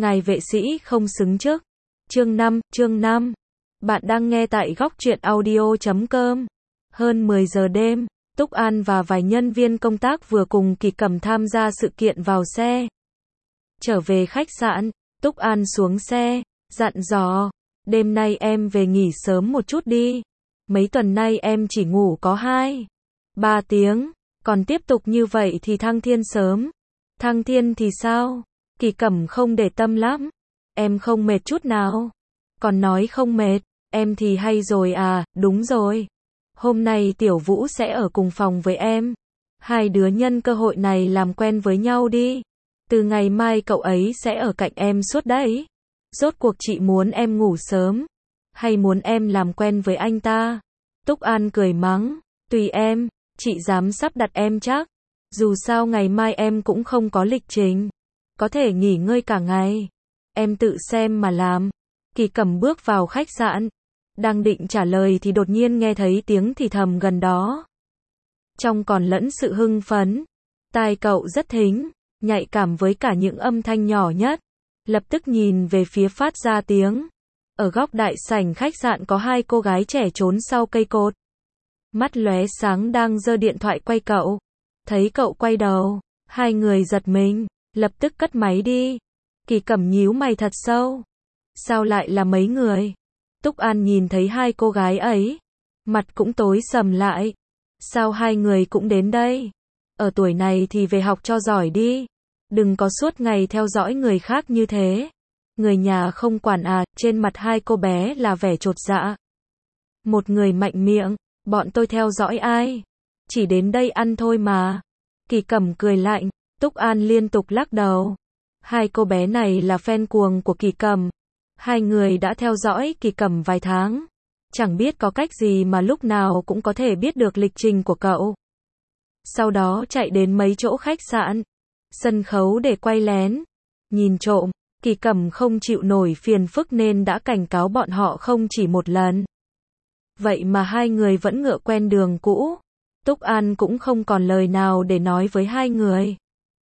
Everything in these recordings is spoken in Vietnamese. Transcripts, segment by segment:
ngài vệ sĩ không xứng chức. Chương 5. Bạn đang nghe tại góc truyện audio.com. Hơn 10 giờ đêm, Túc An và vài nhân viên công tác vừa cùng Kỳ Cẩm tham gia sự kiện vào xe. Trở về khách sạn, Túc An xuống xe, dặn dò, đêm nay em về nghỉ sớm một chút đi. Mấy tuần nay em chỉ ngủ có 2-3 tiếng, còn tiếp tục như vậy thì thăng thiên sớm. Thăng thiên thì sao? Kỳ Cẩm không để tâm lắm. Em không mệt chút nào. Còn nói không mệt, em thì hay rồi à, đúng rồi. Hôm nay Tiểu Vũ sẽ ở cùng phòng với em. Hai đứa nhân cơ hội này làm quen với nhau đi. Từ ngày mai cậu ấy sẽ ở cạnh em suốt đấy. Rốt cuộc chị muốn em ngủ sớm, hay muốn em làm quen với anh ta? Túc An cười mắng, tùy em, chị dám sắp đặt em chắc. Dù sao ngày mai em cũng không có lịch trình, có thể nghỉ ngơi cả ngày. Em tự xem mà làm. Kỳ Cẩm bước vào khách sạn, đang định trả lời thì đột nhiên nghe thấy tiếng thì thầm gần đó. Trong còn lẫn sự hưng phấn, tai cậu rất thính, nhạy cảm với cả những âm thanh nhỏ nhất. Lập tức nhìn về phía phát ra tiếng. Ở góc đại sảnh khách sạn có hai cô gái trẻ trốn sau cây cột. Mắt lóe sáng đang giơ điện thoại quay cậu. Thấy cậu quay đầu, hai người giật mình, lập tức cất máy đi. Kỳ Cẩm nhíu mày thật sâu. Sao lại là mấy người? Túc An nhìn thấy hai cô gái ấy, mặt cũng tối sầm lại. Sao hai người cũng đến đây? Ở tuổi này thì về học cho giỏi đi. Đừng có suốt ngày theo dõi người khác như thế. Người nhà không quản à? Trên mặt hai cô bé là vẻ chột dạ. Một người mạnh miệng, bọn tôi theo dõi ai? Chỉ đến đây ăn thôi mà. Kỳ Cẩm cười lạnh. Túc An liên tục lắc đầu. Hai cô bé này là fan cuồng của Kỳ Cẩm. Hai người đã theo dõi Kỳ Cẩm vài tháng. Chẳng biết có cách gì mà lúc nào cũng có thể biết được lịch trình của cậu. Sau đó chạy đến mấy chỗ khách sạn, sân khấu để quay lén, nhìn trộm. Kỳ Cẩm không chịu nổi phiền phức nên đã cảnh cáo bọn họ không chỉ một lần. Vậy mà hai người vẫn ngựa quen đường cũ. Túc An cũng không còn lời nào để nói với hai người.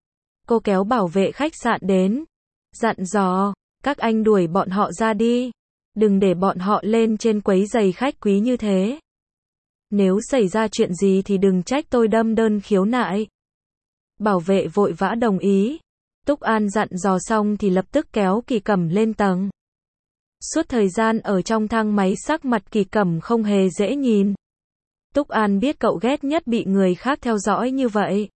Cô kéo bảo vệ khách sạn đến, dặn dò, các anh đuổi bọn họ ra đi. Đừng để bọn họ lên trên quấy rầy khách quý như thế. Nếu xảy ra chuyện gì thì đừng trách tôi đâm đơn khiếu nại. Bảo vệ vội vã đồng ý. Túc An dặn dò xong thì lập tức kéo Kỳ Cẩm lên tầng. Suốt thời gian ở trong thang máy sắc mặt Kỳ Cẩm không hề dễ nhìn. Túc An biết cậu ghét nhất bị người khác theo dõi như vậy.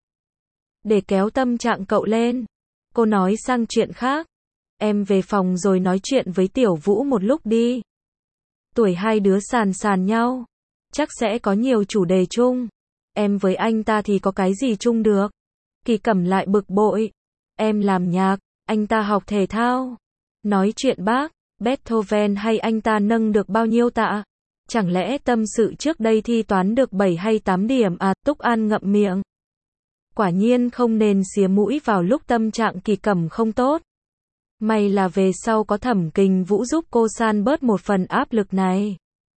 Để kéo tâm trạng cậu lên, cô nói sang chuyện khác. Em về phòng rồi nói chuyện với Tiểu Vũ một lúc đi. Tuổi hai đứa sàn nhau, chắc sẽ có nhiều chủ đề chung. Em với anh ta thì có cái gì chung được? Kỳ Cẩm lại bực bội. Em làm nhạc, anh ta học thể thao. Nói chuyện bác, Beethoven hay anh ta nâng được bao nhiêu tạ? Chẳng lẽ tâm sự trước đây thi toán được 7 hay 8 điểm à? Túc An ngậm miệng. Quả nhiên không nên xía mũi vào lúc tâm trạng Kỳ Cẩm không tốt. May là về sau có Thẩm Kình Vũ giúp cô san bớt một phần áp lực này.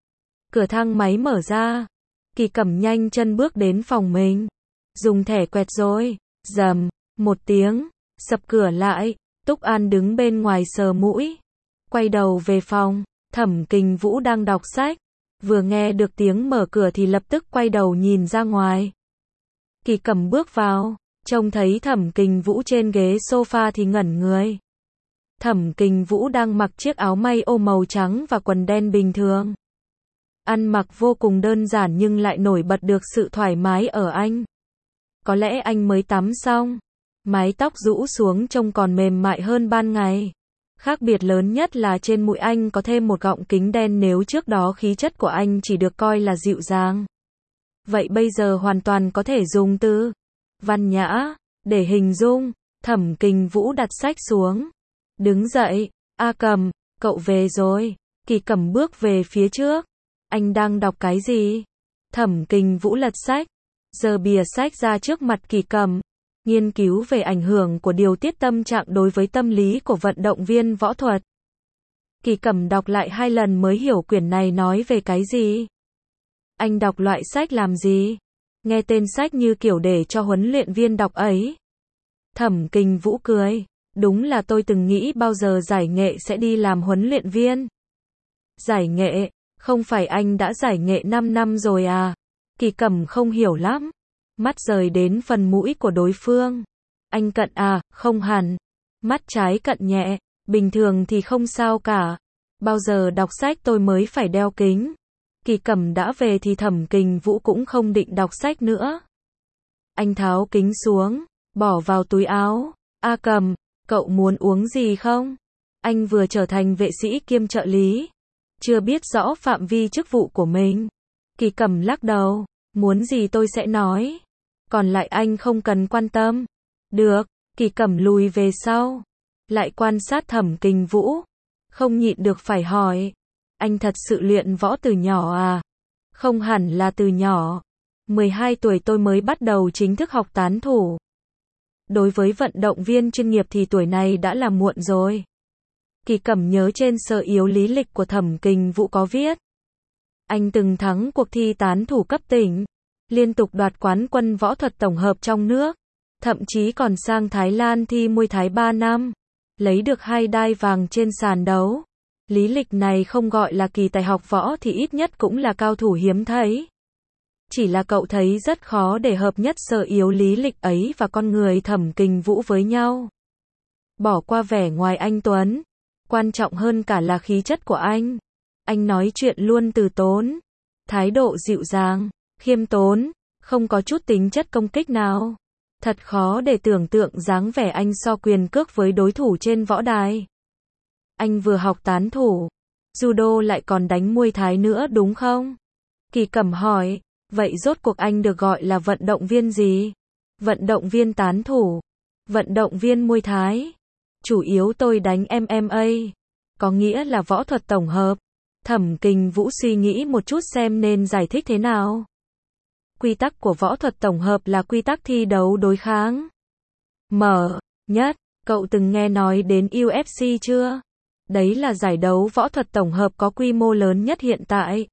Cửa thang máy mở ra. Kỳ Cẩm nhanh chân bước đến phòng mình. Dùng thẻ quẹt rồi. Rầm, một tiếng, sập cửa lại. Túc An đứng bên ngoài sờ mũi. Quay đầu về phòng. Thẩm Kình Vũ đang đọc sách. Vừa nghe được tiếng mở cửa thì lập tức quay đầu nhìn ra ngoài. Kỳ Cẩm bước vào, trông thấy Thẩm Kình Vũ trên ghế sofa thì ngẩn người. Thẩm Kình Vũ đang mặc chiếc áo may ô màu trắng và quần đen bình thường. Ăn mặc vô cùng đơn giản nhưng lại nổi bật được sự thoải mái ở anh. Có lẽ anh mới tắm xong. Mái tóc rũ xuống trông còn mềm mại hơn ban ngày. Khác biệt lớn nhất là trên mũi anh có thêm một gọng kính đen, nếu trước đó khí chất của anh chỉ được coi là dịu dàng. Vậy bây giờ hoàn toàn có thể dùng từ văn nhã để hình dung. Thẩm Kình Vũ đặt sách xuống. Đứng dậy. A Cẩm, cậu về rồi. Kỳ Cẩm bước về phía trước. Anh đang đọc cái gì? Thẩm Kình Vũ lật sách. Giơ bìa sách ra trước mặt Kỳ Cẩm. Nghiên cứu về ảnh hưởng của điều tiết tâm trạng đối với tâm lý của vận động viên võ thuật. Kỳ Cẩm đọc lại 2 lần mới hiểu quyển này nói về cái gì. Anh đọc loại sách làm gì? Nghe tên sách như kiểu để cho huấn luyện viên đọc ấy. Thẩm Kình Vũ cười. Đúng là tôi từng nghĩ bao giờ giải nghệ sẽ đi làm huấn luyện viên. Giải nghệ, không phải anh đã giải nghệ 5 năm rồi à? Kỳ Cẩm không hiểu lắm. Mắt rời đến phần mũi của đối phương. Anh cận à, không hẳn. Mắt trái cận nhẹ, bình thường thì không sao cả. Bao giờ đọc sách tôi mới phải đeo kính. Kỳ Cẩm đã về thì Thẩm Kình Vũ cũng không định đọc sách nữa. Anh tháo kính xuống, bỏ vào túi áo. A Cẩm, cậu muốn uống gì không? Anh vừa trở thành vệ sĩ kiêm trợ lý, chưa biết rõ phạm vi chức vụ của mình. Kỳ Cẩm lắc đầu, muốn gì tôi sẽ nói. Còn lại anh không cần quan tâm. Được, Kỳ Cẩm lùi về sau, lại quan sát Thẩm Kình Vũ. Không nhịn được phải hỏi, anh thật sự luyện võ từ nhỏ à? Không hẳn là từ nhỏ. 12 tuổi tôi mới bắt đầu chính thức học tán thủ. Đối với vận động viên chuyên nghiệp thì tuổi này đã là muộn rồi. Kỳ Cẩm nhớ trên sơ yếu lý lịch của Thẩm Kình Vũ có viết. Anh từng thắng cuộc thi tán thủ cấp tỉnh, liên tục đoạt quán quân võ thuật tổng hợp trong nước, thậm chí còn sang Thái Lan thi Muay Thái 3 năm, lấy được 2 đai vàng trên sàn đấu. Lý lịch này không gọi là kỳ tài học võ thì ít nhất cũng là cao thủ hiếm thấy. Chỉ là cậu thấy rất khó để hợp nhất sơ yếu lý lịch ấy và con người Thẩm Kình Vũ với nhau. Bỏ qua vẻ ngoài anh tuấn, quan trọng hơn cả là khí chất của anh. Anh nói chuyện luôn từ tốn, thái độ dịu dàng, khiêm tốn, không có chút tính chất công kích nào. Thật khó để tưởng tượng dáng vẻ anh so quyền cước với đối thủ trên võ đài. Anh vừa học tán thủ, judo lại còn đánh Muay Thái nữa đúng không? Kỳ Cẩm hỏi, vậy rốt cuộc anh được gọi là vận động viên gì? Vận động viên tán thủ, vận động viên Muay Thái. Chủ yếu tôi đánh MMA, có nghĩa là võ thuật tổng hợp. Thẩm Kình Vũ suy nghĩ một chút xem nên giải thích thế nào. Quy tắc của võ thuật tổng hợp là quy tắc thi đấu đối kháng. Mở nhất, cậu từng nghe nói đến UFC chưa? Đấy là giải đấu võ thuật tổng hợp có quy mô lớn nhất hiện tại.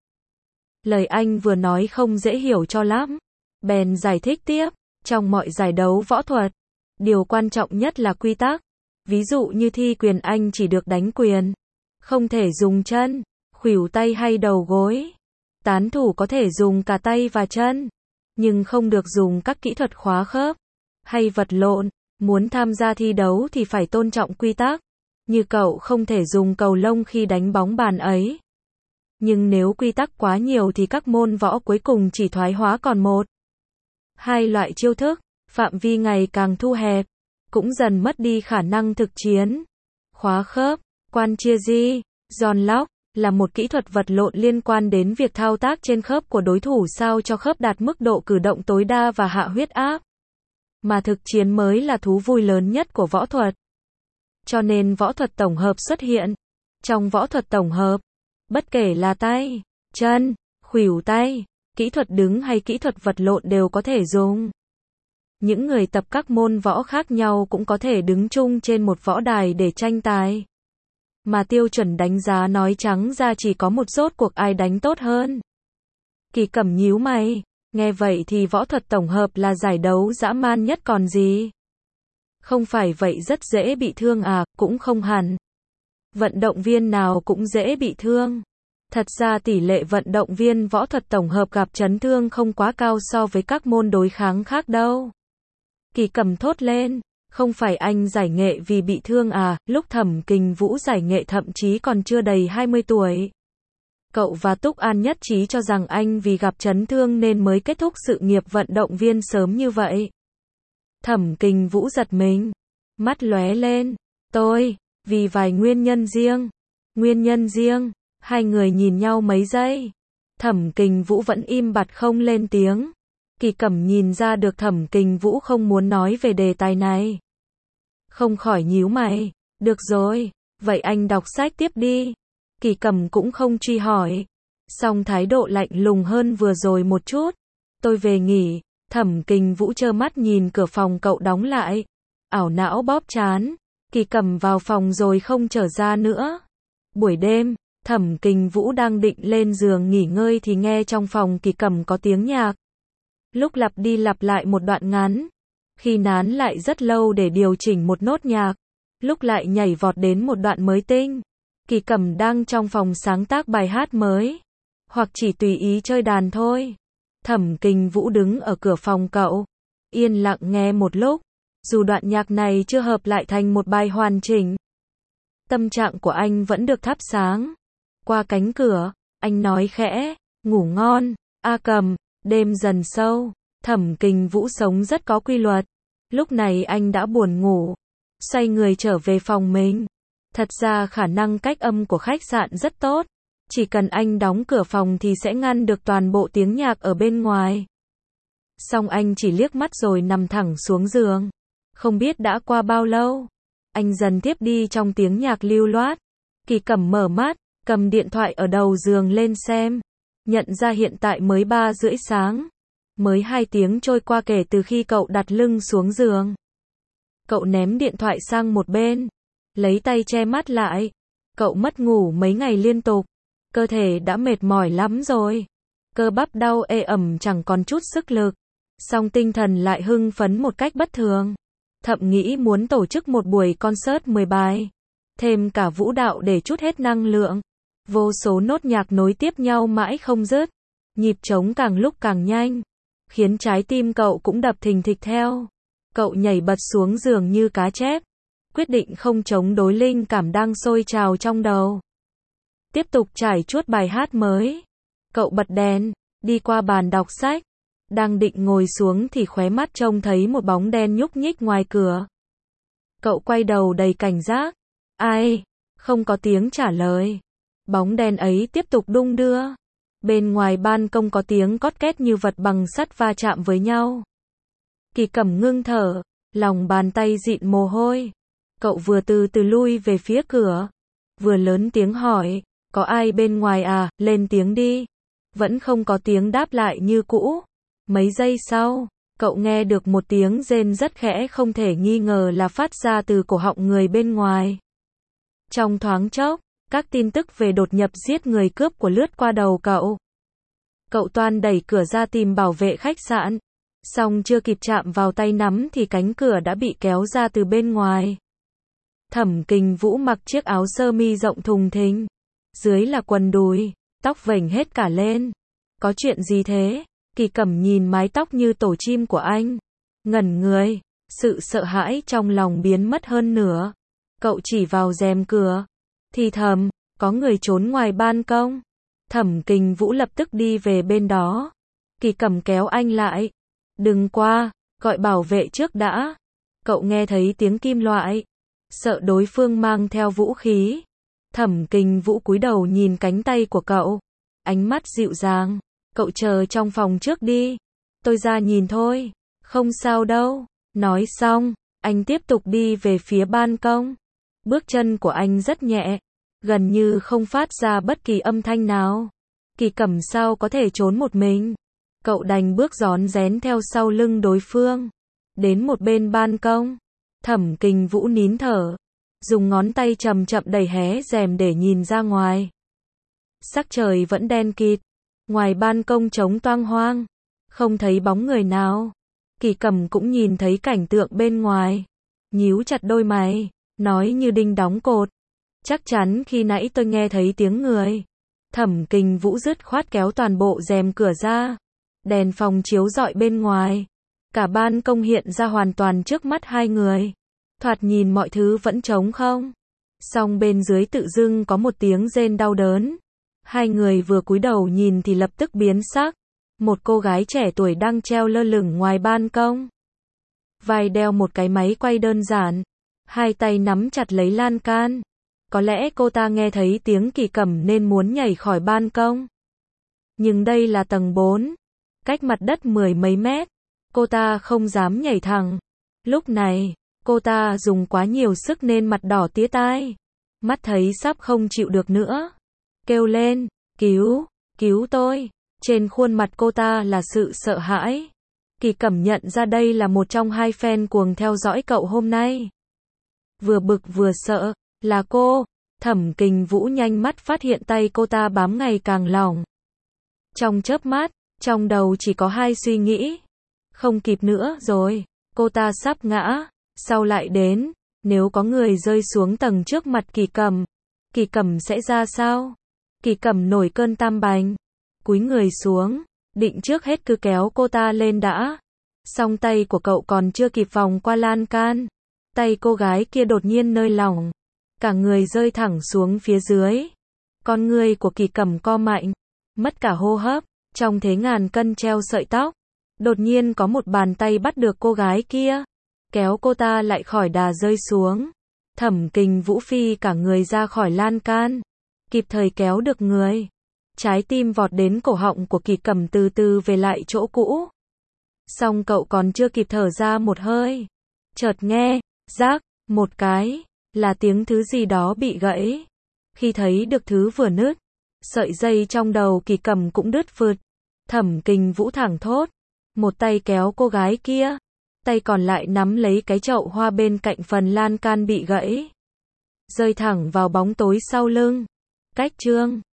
Lời anh vừa nói không dễ hiểu cho lắm. Bèn giải thích tiếp, trong mọi giải đấu võ thuật, điều quan trọng nhất là quy tắc. Ví dụ như thi quyền anh chỉ được đánh quyền, không thể dùng chân, khuỷu tay hay đầu gối. Tán thủ có thể dùng cả tay và chân, nhưng không được dùng các kỹ thuật khóa khớp hay vật lộn. Muốn tham gia thi đấu thì phải tôn trọng quy tắc. Như cậu không thể dùng cầu lông khi đánh bóng bàn ấy. Nhưng nếu quy tắc quá nhiều thì các môn võ cuối cùng chỉ thoái hóa còn một, hai loại chiêu thức, phạm vi ngày càng thu hẹp, cũng dần mất đi khả năng thực chiến. Khóa khớp, quan chia di, giòn lóc, là một kỹ thuật vật lộn liên quan đến việc thao tác trên khớp của đối thủ sao cho khớp đạt mức độ cử động tối đa và hạ huyết áp. Mà thực chiến mới là thú vui lớn nhất của võ thuật. Cho nên võ thuật tổng hợp xuất hiện. Trong võ thuật tổng hợp, bất kể là tay, chân, khuỷu tay, kỹ thuật đứng hay kỹ thuật vật lộn đều có thể dùng. Những người tập các môn võ khác nhau cũng có thể đứng chung trên một võ đài để tranh tài. Mà tiêu chuẩn đánh giá nói trắng ra chỉ có một, rốt cuộc ai đánh tốt hơn. Kỳ Cẩm nhíu mày, nghe vậy thì võ thuật tổng hợp là giải đấu dã man nhất còn gì. Không phải vậy rất dễ bị thương à? Cũng không hẳn. Vận động viên nào cũng dễ bị thương. Thật ra tỷ lệ vận động viên võ thuật tổng hợp gặp chấn thương không quá cao so với các môn đối kháng khác đâu. Kỳ Cẩm thốt lên, không phải anh giải nghệ vì bị thương à? Lúc Thẩm Kình Vũ giải nghệ thậm chí còn chưa đầy 20 tuổi. Cậu và Túc An nhất trí cho rằng anh vì gặp chấn thương nên mới kết thúc sự nghiệp vận động viên sớm như vậy. Thẩm Kình Vũ giật mình, mắt lóe lên, vì vài nguyên nhân riêng. Nguyên nhân riêng, hai người nhìn nhau mấy giây. Thẩm Kình Vũ vẫn im bặt không lên tiếng. Kỳ Cẩm nhìn ra được Thẩm Kình Vũ không muốn nói về đề tài này. Không khỏi nhíu mày, được rồi, vậy anh đọc sách tiếp đi. Kỳ Cẩm cũng không truy hỏi, song thái độ lạnh lùng hơn vừa rồi một chút. Tôi về nghỉ. Thẩm Kình Vũ trơ mắt nhìn cửa phòng cậu đóng lại, ảo não bóp trán. Kỳ Cẩm vào phòng rồi không trở ra nữa. Buổi đêm, Thẩm Kình Vũ đang định lên giường nghỉ ngơi thì nghe trong phòng Kỳ Cẩm có tiếng nhạc. Lúc lặp đi lặp lại một đoạn ngắn, khi nán lại rất lâu để điều chỉnh một nốt nhạc. lúc lại nhảy vọt đến một đoạn mới tinh. Kỳ Cẩm đang trong phòng sáng tác bài hát mới, hoặc chỉ tùy ý chơi đàn thôi. Thẩm Kình Vũ đứng ở cửa phòng cậu, yên lặng nghe một lúc, dù đoạn nhạc này chưa hợp lại thành một bài hoàn chỉnh. Tâm trạng của anh vẫn được thắp sáng. Qua cánh cửa, anh nói khẽ, ngủ ngon, A Cầm. Đêm dần sâu, Thẩm Kình Vũ sống rất có quy luật. Lúc này anh đã buồn ngủ, xoay người trở về phòng mình. Thật ra khả năng cách âm của khách sạn rất tốt. Chỉ cần anh đóng cửa phòng thì sẽ ngăn được toàn bộ tiếng nhạc ở bên ngoài. Xong anh chỉ liếc mắt rồi nằm thẳng xuống giường. Không biết đã qua bao lâu, anh dần tiếp đi trong tiếng nhạc lưu loát. Kỳ Cẩm mở mắt, cầm điện thoại ở đầu giường lên xem. Nhận ra hiện tại mới 3:30 sáng. Mới 2 tiếng trôi qua kể từ khi cậu đặt lưng xuống giường. Cậu ném điện thoại sang một bên, lấy tay che mắt lại. Cậu mất ngủ mấy ngày liên tục, cơ thể đã mệt mỏi lắm rồi. Cơ bắp đau ê ẩm chẳng còn chút sức lực. Song tinh thần lại hưng phấn một cách bất thường. Thậm nghĩ muốn tổ chức một buổi concert 10 bài. Thêm cả vũ đạo để trút hết năng lượng. Vô số nốt nhạc nối tiếp nhau mãi không dứt. Nhịp trống càng lúc càng nhanh, khiến trái tim cậu cũng đập thình thịch theo. Cậu nhảy bật xuống giường như cá chép. Quyết định không chống đối linh cảm đang sôi trào trong đầu. Tiếp tục trải chuốt bài hát mới. Cậu bật đèn, đi qua bàn đọc sách. Đang định ngồi xuống thì khóe mắt trông thấy một bóng đen nhúc nhích ngoài cửa. Cậu quay đầu đầy cảnh giác. Ai? Không có tiếng trả lời. Bóng đen ấy tiếp tục đung đưa. Bên ngoài ban công có tiếng cót két như vật bằng sắt va chạm với nhau. Kỳ Cẩm ngưng thở, lòng bàn tay dịn mồ hôi. Cậu vừa từ từ lui về phía cửa, vừa lớn tiếng hỏi, có ai bên ngoài à, lên tiếng đi. Vẫn không có tiếng đáp lại như cũ. Mấy giây sau, cậu nghe được một tiếng rên rất khẽ không thể nghi ngờ là phát ra từ cổ họng người bên ngoài. Trong thoáng chốc, các tin tức về đột nhập giết người cướp của lướt qua đầu cậu. Cậu toan đẩy cửa ra tìm bảo vệ khách sạn. Song chưa kịp chạm vào tay nắm thì cánh cửa đã bị kéo ra từ bên ngoài. Thẩm Kình Vũ mặc chiếc áo sơ mi rộng thùng thình. Dưới là quần đùi, tóc vểnh hết cả lên. Có chuyện gì thế? Kỳ Cẩm nhìn mái tóc như tổ chim của anh. Ngẩn người, sự sợ hãi trong lòng biến mất hơn nửa. Cậu chỉ vào rèm cửa. Thì thầm, có người trốn ngoài ban công. Thẩm Kình Vũ lập tức đi về bên đó. Kỳ Cẩm kéo anh lại. Đừng qua, gọi bảo vệ trước đã. Cậu nghe thấy tiếng kim loại. Sợ đối phương mang theo vũ khí. Thẩm Kình Vũ cúi đầu nhìn cánh tay của cậu. Ánh mắt dịu dàng. Cậu chờ trong phòng trước đi. Tôi ra nhìn thôi. Không sao đâu. Nói xong, anh tiếp tục đi về phía ban công. Bước chân của anh rất nhẹ, gần như không phát ra bất kỳ âm thanh nào. Kỳ Cẩm sao có thể trốn một mình. Cậu đành bước rón rén theo sau lưng đối phương. Đến một bên ban công. Thẩm Kình Vũ nín thở, dùng ngón tay chậm chậm đẩy hé rèm để nhìn ra ngoài. Sắc trời vẫn đen kịt. Ngoài ban công trống toang hoang, không thấy bóng người nào. Kỳ Cẩm cũng nhìn thấy cảnh tượng bên ngoài. Nhíu chặt đôi mày, nói như đinh đóng cột. Chắc chắn khi nãy tôi nghe thấy tiếng người. Thẩm Kình Vũ dứt khoát kéo toàn bộ rèm cửa ra. Đèn phòng chiếu rọi bên ngoài. Cả ban công hiện ra hoàn toàn trước mắt hai người. Thoạt nhìn mọi thứ vẫn trống không. Song bên dưới tự dưng có một tiếng rên đau đớn. Hai người vừa cúi đầu nhìn thì lập tức biến sắc. Một cô gái trẻ tuổi đang treo lơ lửng ngoài ban công. Vai đeo một cái máy quay đơn giản. Hai tay nắm chặt lấy lan can. Có lẽ cô ta nghe thấy tiếng Kỳ Cẩm nên muốn nhảy khỏi ban công. Nhưng đây là tầng 4. Cách mặt đất 10 mấy mét. Cô ta không dám nhảy thẳng. Lúc này, cô ta dùng quá nhiều sức nên mặt đỏ tía tai. Mắt thấy sắp không chịu được nữa. Kêu lên, cứu tôi. Trên khuôn mặt cô ta là sự sợ hãi. Kỳ Cẩm nhận ra đây là một trong hai fan cuồng theo dõi cậu hôm nay. Vừa bực vừa sợ, là cô. Thẩm Kình Vũ nhanh mắt phát hiện tay cô ta bám ngày càng lỏng. Trong chớp mắt, trong đầu chỉ có hai suy nghĩ. Không kịp nữa rồi, cô ta sắp ngã, sau lại đến, Nếu có người rơi xuống tầng trước mặt Kỳ Cẩm sẽ ra sao? Kỳ Cẩm nổi cơn tam bành, cúi người xuống, định trước hết cứ kéo cô ta lên đã. Song tay của cậu còn chưa kịp vòng qua lan can, tay cô gái kia đột nhiên nới lỏng, cả người rơi thẳng xuống phía dưới. Con người của Kỳ Cẩm co mạnh, mất cả hô hấp, trong thế ngàn cân treo sợi tóc. Đột nhiên có một bàn tay bắt được cô gái kia, kéo cô ta lại khỏi đà rơi xuống. Thẩm Kình Vũ phi cả người ra khỏi lan can, kịp thời kéo được người. Trái tim vọt đến cổ họng của Kỳ Cẩm từ từ về lại chỗ cũ. Song cậu còn chưa kịp thở ra một hơi, chợt nghe, rác, một cái, là tiếng thứ gì đó bị gãy. Khi thấy được thứ vừa nứt, sợi dây trong đầu Kỳ Cẩm cũng đứt phượt. Thẩm Kình Vũ thẳng thốt, một tay kéo cô gái kia, tay còn lại nắm lấy cái chậu hoa bên cạnh phần lan can bị gãy, rơi thẳng vào bóng tối sau lưng. Cách chương